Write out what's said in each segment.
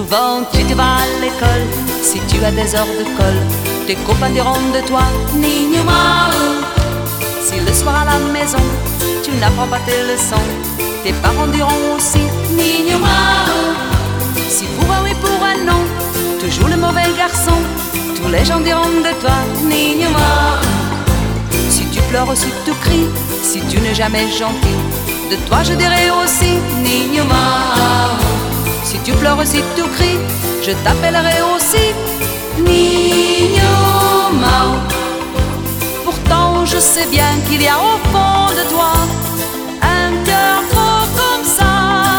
Souvent tu te vas à l'école, si tu as des heures de colle, tes copains diront de toi Niño Mau. Si le soir à la maison, tu n'apprends pas tes leçons, tes parents diront aussi Niño Mau. Si pour un oui, pour un non, tu joues le mauvais garçon, tous les gens diront de toi Niño Mau. Si tu pleures, si tu cries, si tu n'es jamais gentil, de toi je dirai aussi Niño Mau. Si tu pleures, si tu cries, je t'appellerai aussi Niño Mau. Pourtant je sais bien qu'il y a au fond de toi un cœur gros comme ça.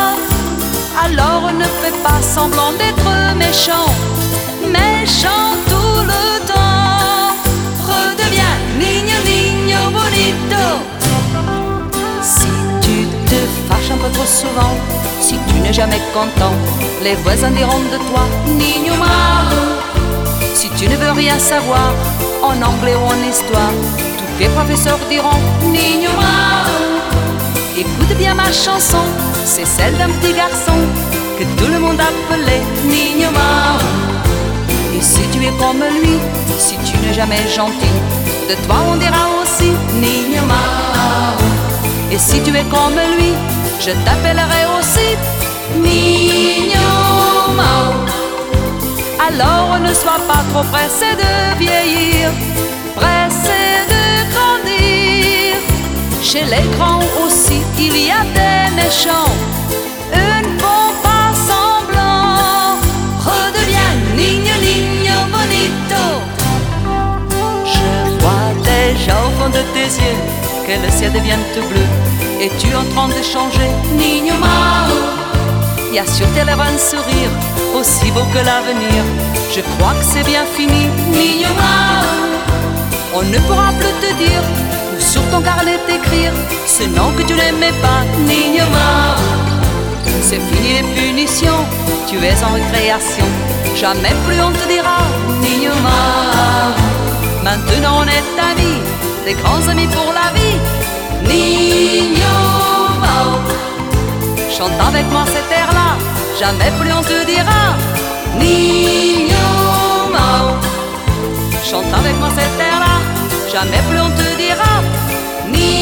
Alors ne fais pas semblant d'être méchant, méchant tout le temps. Redeviens niño, niño bonito. Si tu te fâches un peu trop souvent, si tu n'es jamais content, les voisins diront de toi Niño Mau. Si tu ne veux rien savoir, en anglais ou en histoire, tous tes professeurs diront Niño Mau. Écoute bien ma chanson, c'est celle d'un petit garçon que tout le monde appelait Niño Mau. Et si tu es comme lui, si tu n'es jamais gentil, de toi on dira aussi Niño Mau. Et si tu es comme lui, je t'appellerai aussi Niño Mau. Alors ne sois pas trop pressé de vieillir, pressé de grandir. Chez les grands aussi il y a des méchants, eux ne font pas semblant. Redeviens niño, niño bonito. Je vois déjà au fond de tes yeux que le ciel devient tout bleu et tu es en train de changer Niño Mau. Il y a sur tes lèvres un sourire aussi beau que l'avenir. Je crois que c'est bien fini Niño Mau. On ne pourra plus te dire ou sur ton carnet t'écrire ce nom que tu n'aimais pas Niño Mau. C'est fini les punitions, tu es en récréation, jamais plus on te dira Niño Mau. Maintenant on est amis, des grands amis pour la vie Niño Mau. Chante avec moi cet air-là, jamais plus on te dira Niño Mau. Chante avec moi cet air-là, jamais plus on te dira Niño Mau.